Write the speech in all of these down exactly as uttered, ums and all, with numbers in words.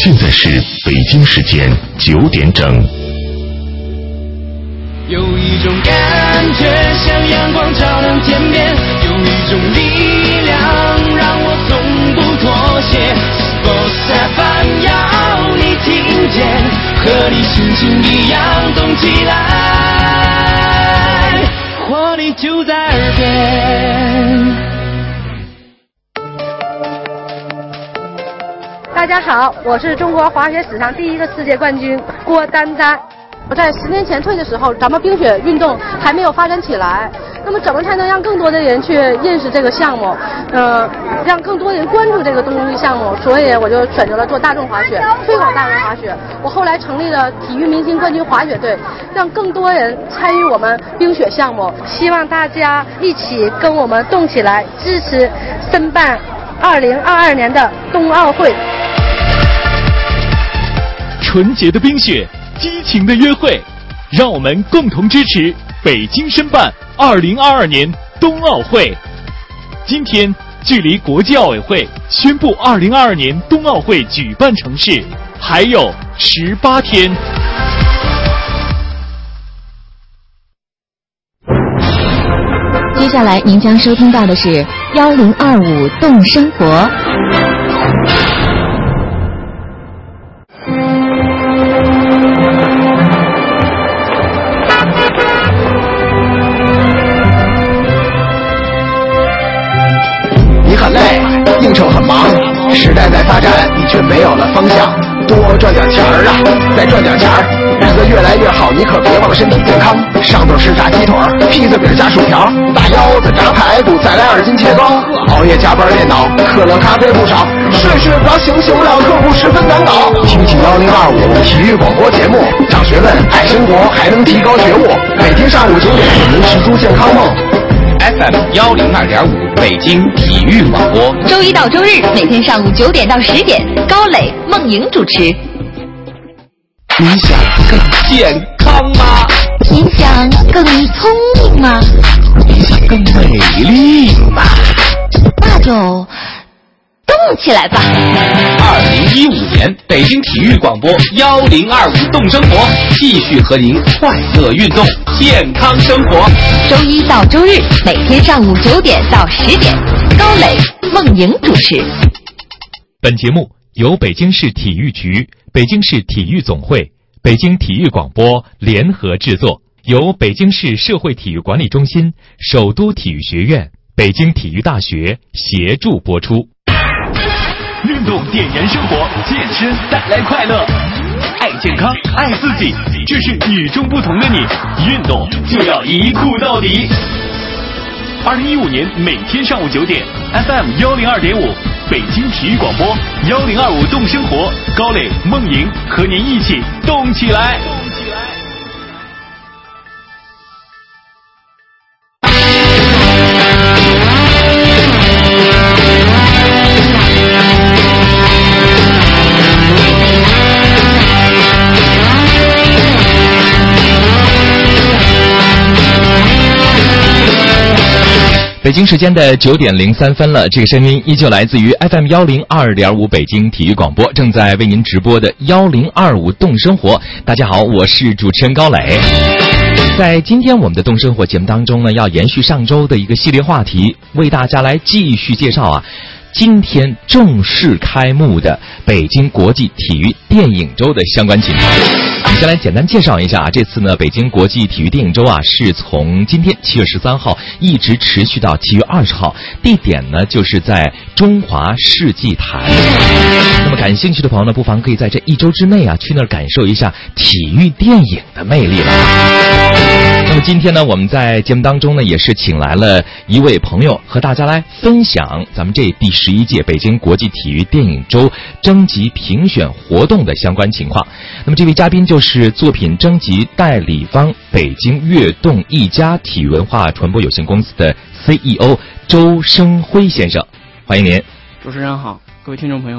现在是北京时间九点整。 有一种感觉像阳光照亮天边，有一种力量让我从不妥协。Sports F M 要你听见，和你心情一样动起来，活力就在耳边。 大家好，我是中国滑雪史上第一个世界冠军郭丹丹。我在十年前退的时候，咱们冰雪运动还没有发展起来，那么怎么才能让更多的人去认识这个项目，呃，让更多人关注这个东西项目？所以我就选择了做大众滑雪，推广大众滑雪。我后来成立了体育明星冠军滑雪队，让更多人参与我们冰雪项目。希望大家一起跟我们动起来，支持申办二零二二年的冬奥会。 纯洁的冰雪，激情的约会，让我们共同支持北京申办二零二二年冬奥会。今天距离国际奥委会宣布二零二二年冬奥会举办城市还有十八天。 接下来您将收听到的是幺零二五动生活。 应酬很忙，时代在发展，你却没有了方向。多赚点钱儿啊，再赚点钱儿，日子越来越好，你可别忘了身体健康。上顿是炸鸡腿，披萨饼加薯条，大腰子炸排骨，再来二斤切糕。熬夜加班电脑，可乐咖啡不少，睡睡不着醒醒不了，客户十分难搞。听听幺零二五体育广播节目，长学问，爱生活，还能提高觉悟。每天上午九点，您实租健康梦。 F M 幺零二点五北京体育广播， 周一到周日每天上午九点到十点，高磊、孟莹主持。 你想更健康吗？ 你想更聪明吗？ 你想更美丽吗？ 那就动起来吧！ 二零一五年北京体育广播幺零二五动生活，继续和您快乐运动，健康生活。 周一到周日每天上午九点到十点，高磊、孟莹主持。 本节目由北京市体育局、北京市体育总会、北京体育广播联合制作，由北京市社会体育管理中心、首都体育学院、北京体育大学协助播出。运动点燃生活，健身带来快乐，爱健康，爱自己，这是与众不同的你。运动就要一酷到底。二零一五年每天上午九点 ，F M 幺零二点五，北京体育广播幺零二五动生活，高磊、孟莹和您一起动起来。北京时间的九点零三分了，这个声音依旧来自于 F M 幺零二点五北京体育广播，正在为您直播的幺零二五动生活。大家好，我是主持人高磊。在今天我们的动生活节目当中呢，要延续上周的一个系列话题，为大家来继续介绍啊，今天正式开幕的北京国际体育电影周的相关情况。我们先来简单介绍一下啊，这次呢，北京国际体育电影周啊，是从今天七月十三号一直持续到七月二十号，地点呢就是在中华世纪坛。那么感兴趣的朋友呢，不妨可以在这一周之内啊，去那儿感受一下体育电影的魅力了。那么今天呢，我们在节目当中呢，也是请来了一位朋友和大家来分享咱们这第十一届北京国际体育电影周征集评选活动的相关情况。那么这位嘉宾就是作品征集代理方北京悦动一家体育文化传播有限公司的 C E O 周生辉先生，欢迎您。 主持人好，各位听众朋友好。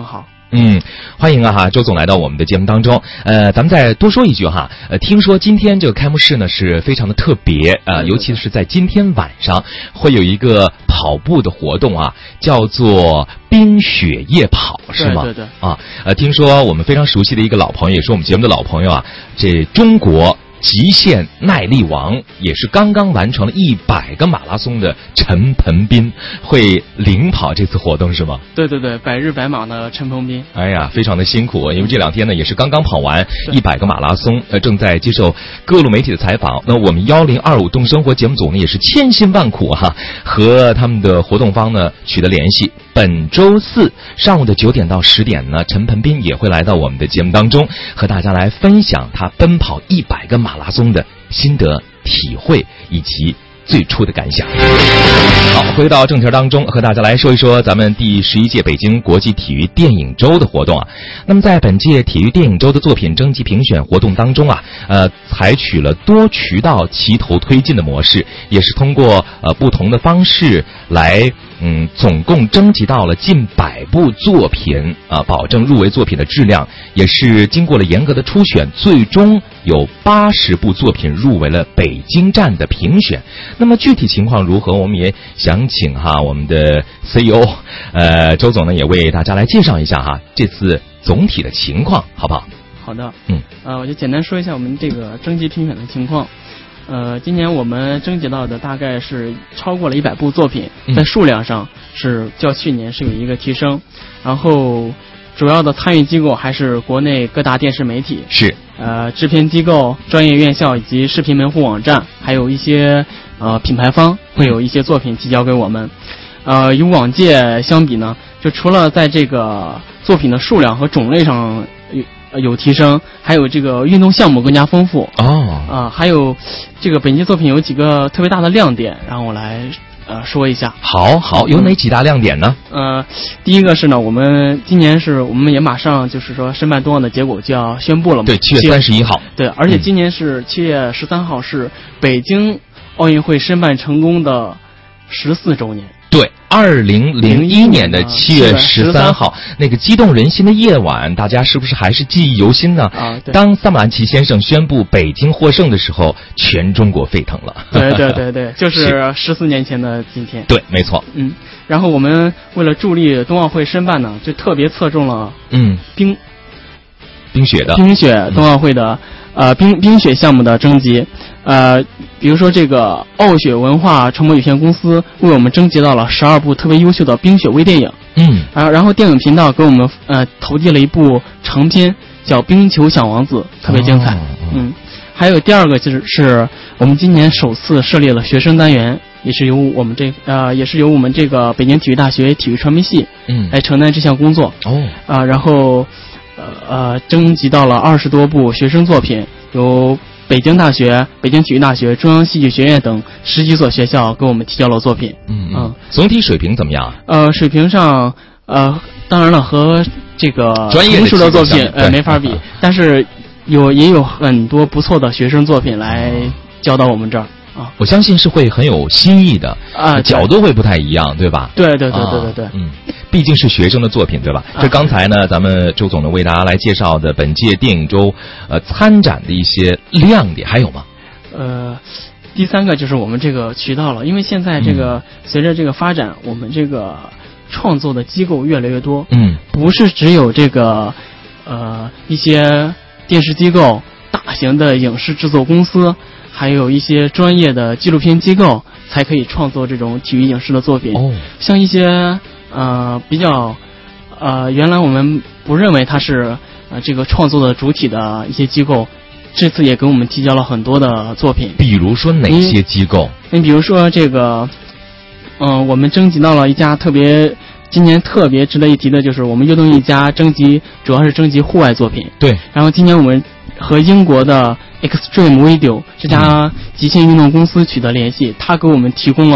嗯，欢迎啊哈，周总来到我们的节目当中。呃，咱们再多说一句哈，呃，听说今天这个开幕式呢是非常的特别，呃，尤其是在今天晚上会有一个跑步的活动啊，叫做冰雪夜跑，是吗？ 对对对。 啊，呃，听说我们非常熟悉的一个老朋友，也是我们节目的老朋友啊，这中国极限耐力王，也是刚刚完成了一百个马拉松的陈鹏斌会领跑这次活动，是吗？ 对对对，百日百马的陈鹏斌。 哎呀，非常的辛苦，因为这两天呢也是刚刚跑完一百个马拉松，呃，正在接受各路媒体的采访。那我们幺零二五动生活节目组呢也是千辛万苦哈、啊，和他们的活动方呢取得联系。本周四上午的九点到十点呢，陈鹏斌也会来到我们的节目当中，和大家来分享他奔跑一百个马拉松的心得体会以及最初的感想。好，回到正题当中，和大家来说一说咱们第十一届北京国际体育电影周的活动啊。那么在本届体育电影周的作品征集评选活动当中啊，呃，采取了多渠道齐头推进的模式，也是通过呃不同的方式来。嗯，总共征集到了近百部作品啊，保证入围作品的质量，也是经过了严格的初选，最终有八十部作品入围了北京站的评选。那么具体情况如何，我们也想请哈我们的 C E O， 呃，周总呢也为大家来介绍一下哈这次总体的情况，好不好？ 好的， 嗯， 呃，我就简单说一下我们这个征集评选的情况。呃，今年我们征集到的大概是超过了一百部作品，在数量上是较去年是有一个提升，然后主要的参与机构还是国内各大电视媒体， 是呃制片机构、专业院校以及视频门户网站，还有一些呃品牌方会有一些作品提交给我们。呃，与往届相比呢，就除了在这个作品的数量和种类上有有提升，还有这个运动项目更加丰富哦啊、呃，还有这个本届作品有几个特别大的亮点，让我来呃说一下。 好好，有哪几大亮点呢？ 呃，第一个是呢，我们今年是我们也马上就是说申办冬奥的结果就要宣布了嘛， 对，七月三十一号。 对，而且今年是七月十三号是北京奥运会申办成功的十四周年。 对，二零零一年的七月十三号，那个激动人心的夜晚，大家是不是还是记忆犹新呢？ 啊，对。 当萨马兰奇先生宣布北京获胜的时候，全中国沸腾了。 对对对对，就是十四年前的今天。 对，没错。 嗯，然后我们为了助力冬奥会申办呢，就特别侧重了嗯冰冰雪的冰雪冬奥会的、嗯、呃冰冰雪项目的征集。呃，比如说这个傲雪文化传播有限公司为我们征集到了十二部特别优秀的冰雪微电影， 嗯， 啊，然后电影频道给我们呃投递了一部长片叫《冰球小王子》，特别精彩。哦、嗯，还有第二个就是是我们今年首次设立了学生单元，也是由我们这呃也是由我们这个北京体育大学体育传媒系嗯来承担这项工作。 哦， 啊，然后呃呃征集到了二十多部学生作品，由北京大学、北京体育大学、中央戏剧学院等十几所学校给我们提交了作品。 嗯嗯，总体水平怎么样？ 呃，水平上，呃，当然了，和这个专业成熟的作品呃没法比，但是有也有很多不错的学生作品来交到我们这儿啊。 我相信是会很有新意的啊， 角度会不太一样，对吧？ 对对对对对对， 啊、嗯。毕竟是学生的作品，对吧？ 啊、 这刚才呢，咱们周总呢为大家来介绍的本届电影周，呃，参展的一些亮点还有吗？ 呃，第三个就是我们这个渠道了，因为现在这个、嗯、随着这个发展，我们这个创作的机构越来越多， 嗯， 不是只有这个呃一些电视机构、大型的影视制作公司，还有一些专业的纪录片机构才可以创作这种体育影视的作品。 哦， 像一些呃比较呃原来我们不认为它是呃这个创作的主体的一些机构，这次也给我们提交了很多的作品。 比如说哪些机构？ 你比如说这个，嗯、呃，我们征集到了一家特别今年特别值得一提的，就是我们优动一家征集主要是征集户外作品。 对。 然后今年我们和英国的 Extreme Video 这家极限运动公司取得联系，他给我们提供了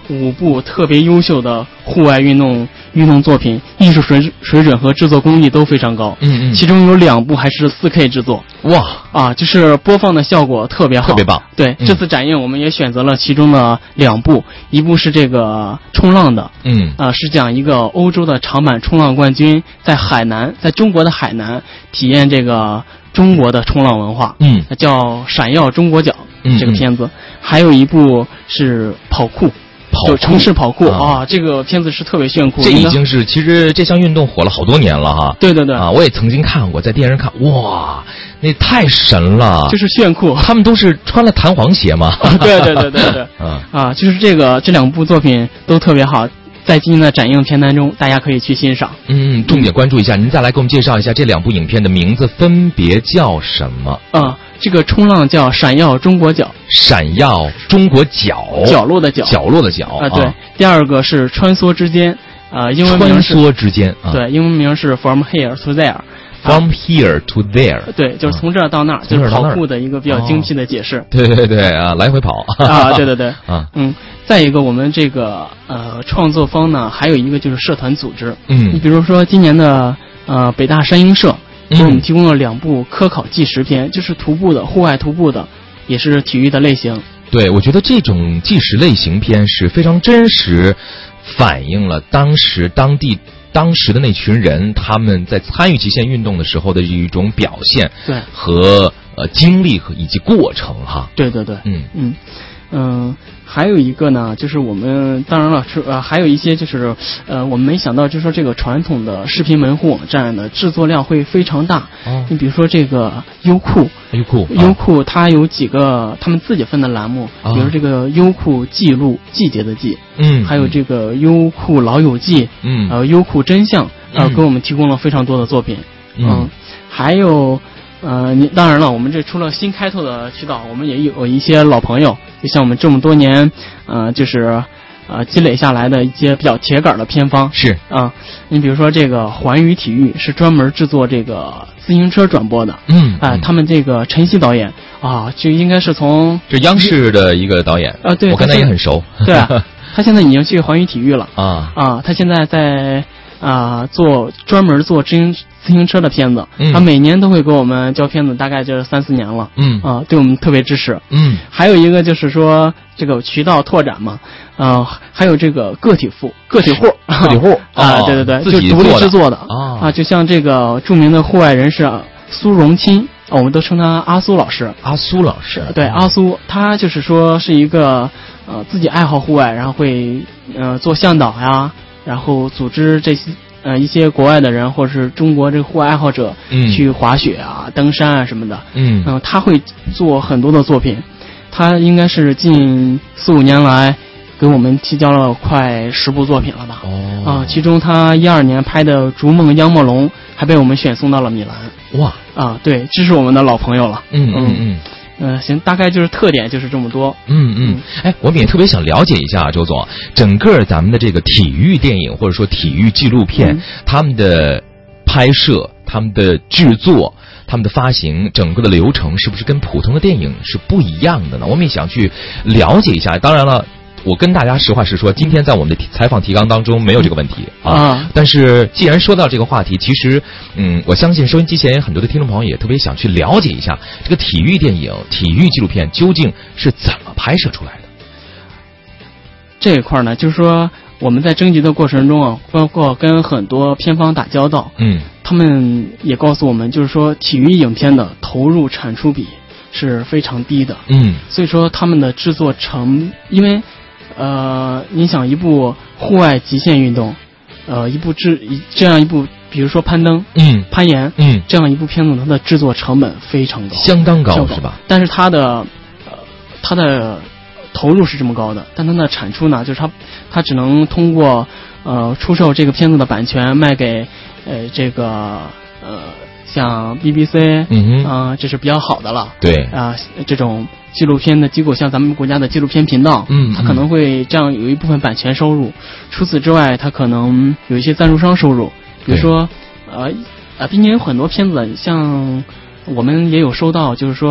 五部特别优秀的户外运动运动作品，艺术水水准和制作工艺都非常高。 嗯嗯， 其中有两部还是 四K 制作。 哇啊，就是播放的效果特别好， 特别棒。 对， 嗯、 这次展映我们也选择了其中的两部，一部是这个冲浪的， 嗯啊，是讲一个欧洲的长板冲浪冠军在海南，在中国的海南体验这个中国的冲浪文化， 嗯， 叫《闪耀中国脚》 嗯、 这个片子，嗯、还有一部是跑酷。 跑城市跑酷啊， 啊，这个片子是特别炫酷。 这已经是其实这项运动火了好多年了哈。 对对对啊，我也曾经看过，在电视看，哇，那太神了， 就是炫酷。 他们都是穿了弹簧鞋吗？ 对对对对对， 啊啊，就是这个这两部作品都特别好。在今天的展映片单中，大家可以去欣赏。 嗯，重点关注一下。您再来给我们介绍一下这两部影片的名字分别叫什么？ 啊，这个冲浪叫《闪耀中国脚》， 闪耀中国脚， 角落的角， 角落的角啊。对，啊、第二个是穿梭之间，啊，英文名是穿梭之间，啊、 对，英文名是 From Here to There。From here to there， 对，就是从这儿到那儿，就是跑酷的一个比较精辟的解释。 哦、对对对啊，来回跑啊，对对对啊， 嗯，再一个，我们这个呃创作方呢，还有一个就是社团组织， 嗯， 你比如说今年的呃北大山鹰社给我们提供了两部科考纪实片，就是徒步的，户外徒步的，也是体育的类型。 对，我觉得这种纪实类型片是非常真实，反映了当时当地。当时的那群人，他们在参与极限运动的时候的一种表现， 对， 和呃经历和以及过程哈。 对对对， 嗯嗯嗯、呃，还有一个呢，就是我们当然了是呃，还有一些就是呃，我们没想到，就是说这个传统的视频门户网站的制作量会非常大。 哦， 你比如说这个优酷， 优酷， 优酷它有几个他们自己分的栏目， 哦、 比如这个优酷记录季节的季， 嗯， 还有这个优酷老友记， 嗯， 呃，优酷真相，呃， 嗯、 给我们提供了非常多的作品， 嗯， 嗯还有。呃，你当然了，我们这除了新开拓的渠道，我们也有一些老朋友，就像我们这么多年，呃，就是呃积累下来的一些比较铁杆的偏方。 是啊、呃，你比如说这个环宇体育是专门制作这个自行车转播的， 嗯， 啊、呃，他们这个陈曦导演啊，就应该是从这央视的一个导演啊，对， 我跟他也很熟， 对啊，他现在已经去环宇体育了啊啊，他现在在。啊、呃，做专门做自行自行车的片子， 嗯， 他每年都会给我们交片子，大概就是三四年了， 嗯啊、呃，对我们特别支持， 嗯， 还有一个就是说这个渠道拓展嘛，啊、呃，还有这个个体户、个体户、 个体户啊、哦，对对对， 自己就独立制作的啊、 啊，就像这个著名的户外人士苏荣钦，我们都称他阿苏老师， 阿苏老师， 对，阿苏，他就是说是一个呃自己爱好户外，然后会呃做向导呀，然后组织这些。呃，一些国外的人或者是中国这个户外爱好者， 嗯， 去滑雪啊、登山啊什么的， 嗯， 嗯、呃，他会做很多的作品，他应该是近四五年来给我们提交了快十部作品了吧？ 哦， 啊、呃，其中他一二年拍的《逐梦央梦龙》还被我们选送到了米兰。 哇， 啊，对，这是我们的老朋友了。 嗯嗯嗯。 嗯、呃，行，大概就是特点就是这么多。 嗯嗯，哎，我们也特别想了解一下周总，整个咱们的这个体育电影或者说体育纪录片，嗯、他们的拍摄、他们的制作、他们的发行，整个的流程是不是跟普通的电影是不一样的呢？我们也想去了解一下。当然了。我跟大家实话实说，今天在我们的采访提纲当中没有这个问题啊。 啊但是既然说到这个话题，其实，嗯，我相信收音机前很多的听众朋友也特别想去了解一下这个体育电影、体育纪录片究竟是怎么拍摄出来的。 这一块呢，就是说我们在征集的过程中啊，包括跟很多片方打交道， 嗯， 他们也告诉我们，就是说体育影片的投入产出比是非常低的， 嗯， 所以说他们的制作成，因为。呃，你想一部户外极限运动，呃，一部制这样一部，比如说攀登， 嗯， 攀岩， 嗯， 这样一部片子，它的制作成本非常高， 相当高，是吧？ 但是它的，呃，它的投入是这么高的，但它的产出呢，就是它，它只能通过呃出售这个片子的版权卖给呃这个呃像 B B C， 嗯哼， 啊、呃，这是比较好的了， 对啊、呃，这种。纪录片的机构，像咱们国家的纪录片频道， 嗯， 它可能会这样有一部分版权收入。除此之外，它可能有一些赞助商收入，比如说，呃，呃，今年有很多片子，像我们也有收到，就是说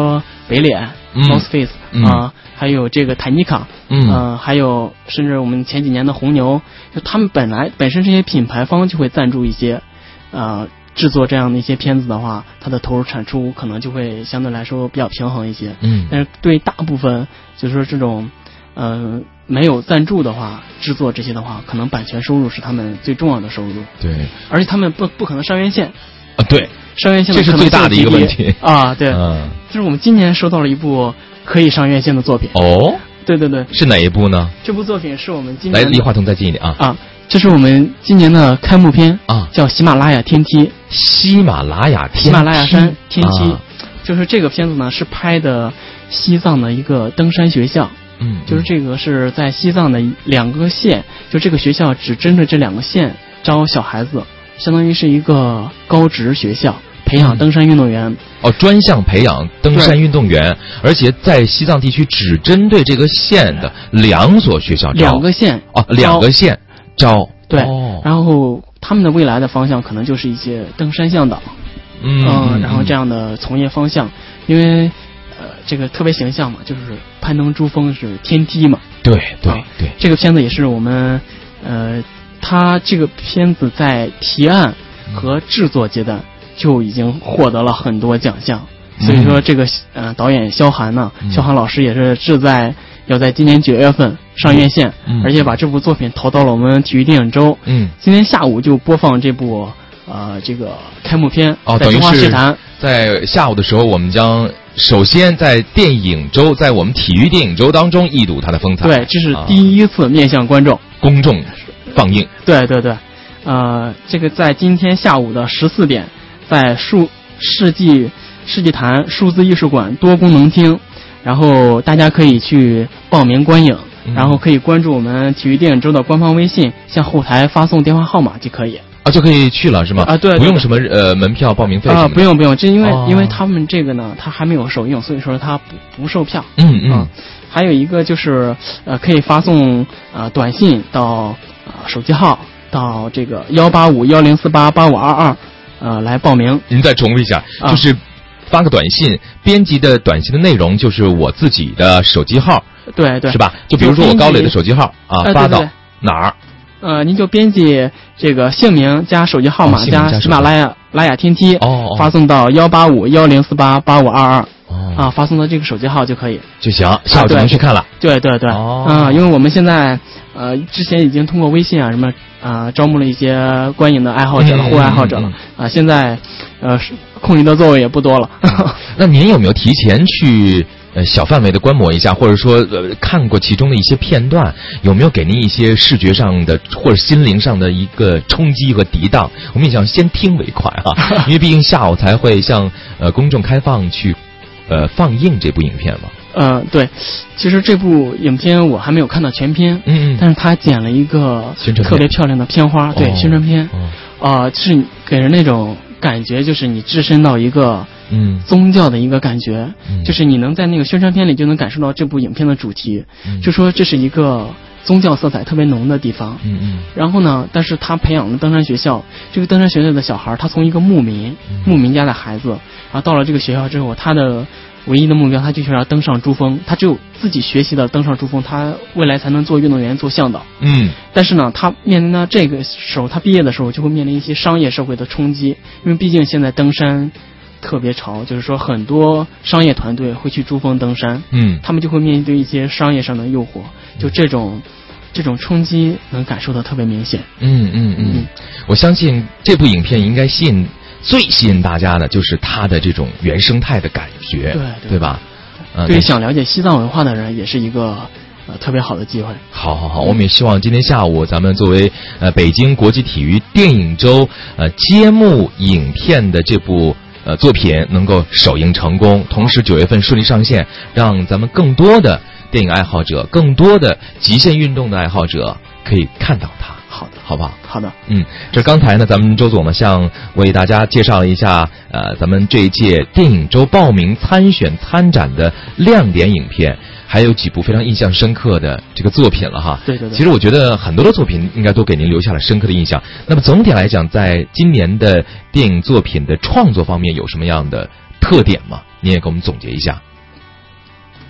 北脸、 嗯、 North Face 啊、 嗯呃，还有这个坦尼卡， 嗯， 呃，还有甚至我们前几年的红牛，就他们本来本身这些品牌方就会赞助一些，呃。制作这样的一些片子的话，它的投入产出可能就会相对来说比较平衡一些。 嗯， 但是对大部分就是说这种，呃，没有赞助的话，制作这些的话，可能版权收入是他们最重要的收入。 对， 而且他们不不可能上院线。 啊，对， 上院线这是最大的一个问题啊。对， 嗯， 就是我们今年收到了一部可以上院线的作品。 哦， 对对对， 是哪一部呢？ 这部作品是我们今年来离话筒再近一点啊啊。这是我们今年的开幕片啊， 叫《喜马拉雅天梯》。 喜马拉雅天梯， 喜马拉雅山天梯， 啊、 就是这个片子呢是拍的西藏的一个登山学校。 嗯， 就是这个是在西藏的两个县，就这个学校只针对这两个县招小孩子，相当于是一个高职学校，培养登山运动员。嗯、 哦，专项培养登山运动员，而且在西藏地区只针对这个县的两所学校招。 两个县哦，两个县。招对、 哦， 然后他们的未来的方向可能就是一些登山向导， 嗯、 呃，然后这样的从业方向，因为呃这个特别形象嘛，就是攀登珠峰是天梯嘛， 对对对、 啊，这个片子也是我们呃，他这个片子在提案和制作阶段就已经获得了很多奖项，嗯、所以说这个呃导演萧寒呢，嗯、萧寒老师也是志在要在今年九月份上院线， 嗯、 而且把这部作品投到了我们体育电影周。 嗯， 今天下午就播放这部呃这个开幕片， 哦， 在中华视坛。 在下午的时候，我们将首先在电影周，在我们体育电影周当中一睹它的风采。 对，这是第一次面向观众、啊、 公众放映。 对对对，呃，这个在今天下午的十四点，在数世纪世纪坛数字艺术馆多功能厅。然后大家可以去报名观影， 嗯、 然后可以关注我们体育电影周的官方微信，向后台发送电话号码就可以。 啊，就可以去了是吗？ 啊，对，对不用什么呃门票报名费什么的。 啊，不用不用，这因为、 哦、 因为他们这个呢，它还没有首映，所以说它不不售票。 嗯嗯、 啊。还有一个就是呃，可以发送呃短信到啊、呃、手机号到这个幺八五幺零四八八五二二呃来报名。 您再重复一下， 啊、 就是。发个短信，编辑的短信的内容就是我自己的手机号， 对对， 是吧？就比如说我高磊的手机号啊， 呃、 发到对对对哪儿？ 呃，您就编辑这个姓名加手机号码、 哦、 加喜马拉雅拉雅天梯， 哦， 发送到幺八五幺零四八八五二二， 哦， 啊，发送到这个手机号就可以就行，下午就能去看了。 对对对， 哦， 啊，因为我们现在呃之前已经通过微信啊什么啊、呃、招募了一些观影的爱好者了、 嗯、 户外爱好者了啊、 嗯呃，现在呃空余的座位也不多了。 那您有没有提前去呃小范围的观摩一下，或者说呃看过其中的一些片段，有没有给您一些视觉上的或者心灵上的一个冲击和涤荡？我们也想先听为快哈，因为毕竟下午才会向呃公众开放去呃放映这部影片嘛。 呃，对，其实这部影片我还没有看到全片， 嗯嗯， 但是他剪了一个宣传特别漂亮的片花，对， 哦、 宣传片， 哦， 啊、呃，就是给人那种感觉，就是你置身到一个嗯宗教的一个感觉， 嗯、 就是你能在那个宣传片里就能感受到这部影片的主题， 嗯、 就说这是一个宗教色彩特别浓的地方， 嗯嗯， 然后呢，但是他培养了登山学校，这个登山学校的小孩，他从一个牧民， 嗯、 牧民家的孩子，然后到了这个学校之后，他的唯一的目标，他就是要登上珠峰，他只有自己学习的登上珠峰，他未来才能做运动员、做向导。 嗯， 但是呢，他面临到这个时候，他毕业的时候就会面临一些商业社会的冲击，因为毕竟现在登山特别潮，就是说很多商业团队会去珠峰登山， 嗯， 他们就会面对一些商业上的诱惑，就这种这种冲击能感受到特别明显。 嗯嗯嗯，嗯我相信这部影片应该吸引。最吸引大家的就是它的这种原生态的感觉， 对对, 对吧？ 呃，对于想了解西藏文化的人，也是一个呃特别好的机会。 好好好，我们也希望今天下午咱们作为呃北京国际体育电影周呃揭幕影片的这部呃作品能够首映成功，同时九月份顺利上线，让咱们更多的电影爱好者、更多的极限运动的爱好者可以看到它。 好的， 好不好？ 好的， 嗯，这刚才呢，咱们周总呢，向为大家介绍了一下，呃，咱们这一届电影周报名参选参展的亮点影片，还有几部非常印象深刻的这个作品了哈。 对对对。 其实我觉得很多的作品应该都给您留下了深刻的印象。那么总体来讲，在今年的电影作品的创作方面有什么样的特点吗？您也给我们总结一下。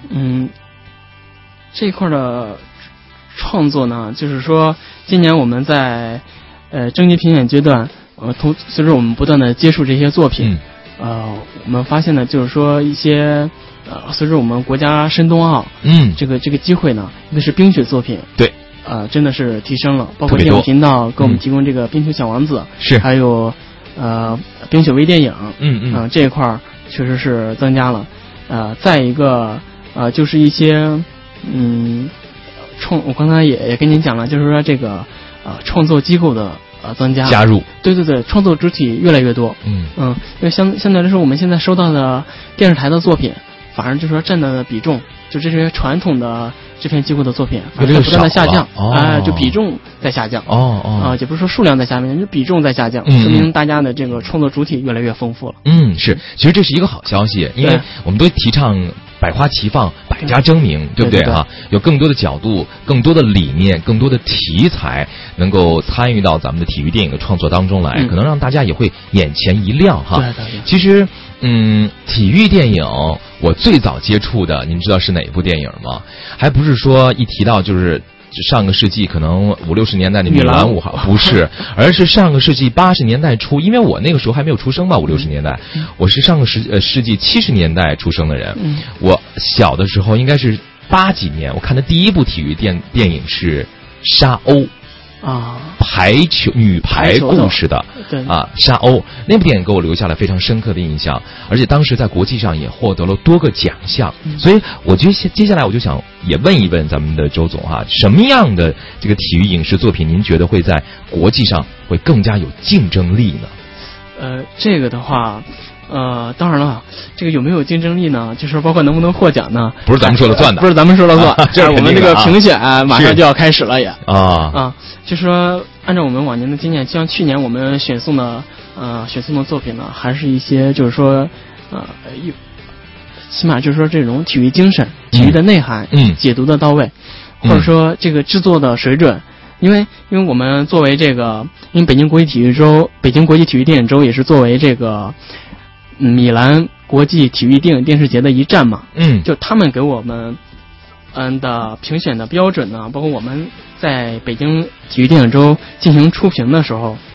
嗯，这一块的创作呢，就是说今年我们在呃征集评选阶段，呃，同随着我们不断的接触这些作品，嗯、呃，我们发现呢，就是说一些呃，随着我们国家申冬奥， 嗯， 这个这个机会呢，一个是冰雪作品， 对， 呃，真的是提升了，包括电影频道给我们提供这个《冰球小王子》， 是、 嗯，还有呃冰雪微电影， 嗯嗯， 呃、这一块确实是增加了，呃，再一个呃就是一些嗯创，我刚才也也跟您讲了，就是说这个呃创作机构的呃增加加入， 对对对，创作主体越来越多， 嗯嗯，因为相相对来说，我们现在收到的电视台的作品，反而就是说占的比重，就这些传统的制片机构的作品，反而不断的下降，哎、 哦呃，就比重在下降， 哦哦， 啊、呃，也不是说数量在下面，就比重在下降， 嗯、 说明大家的这个创作主体越来越丰富了。 嗯，是，其实这是一个好消息，因为我们都提倡百花齐放，百家争鸣，对不对哈？有更多的角度，更多的理念，更多的题材，能够参与到咱们的体育电影的创作当中来，嗯、可能让大家也会眼前一亮哈。 对对对。 其实，嗯，体育电影我最早接触的，您知道是哪一部电影吗？还不是说一提到就是上个世纪可能五六十年代的米兰五号，不是，而是上个世纪八十年代初，因为我那个时候还没有出生吧，五六十年代， 嗯、 我是上个世呃世纪七十年代出生的人， 嗯、 我小的时候应该是八几年，我看的第一部体育电电影是沙鸥。 啊， 排球女排故事的， 对啊，沙鸥那部电影给我留下了非常深刻的印象，而且当时在国际上也获得了多个奖项， 嗯、 所以我觉得接下来我就想也问一问咱们的周总哈，什么样的这个体育影视作品您觉得会在国际上会更加有竞争力呢？ 呃，这个的话。呃，当然了，这个有没有竞争力呢？就是包括能不能获奖呢？ 不是咱们说了算的， 呃、不是咱们说了算， 啊、这是我们这个评选马上就要开始了也啊啊，就是说按照我们往年的经验，像去年我们选送的呃选送的作品呢，还是一些就是说呃有，起码就是说这种体育精神、体育的内涵， 嗯， 解读的到位， 嗯、 或者说这个制作的水准。因为，因为我们作为这个，因为北京国际体育周、北京国际体育电影周也是作为这个。米兰国际体育电影电视节的一站嘛， 嗯， 就他们给我们嗯的评选的标准呢，包括我们在北京体育电影周进行初评的时候，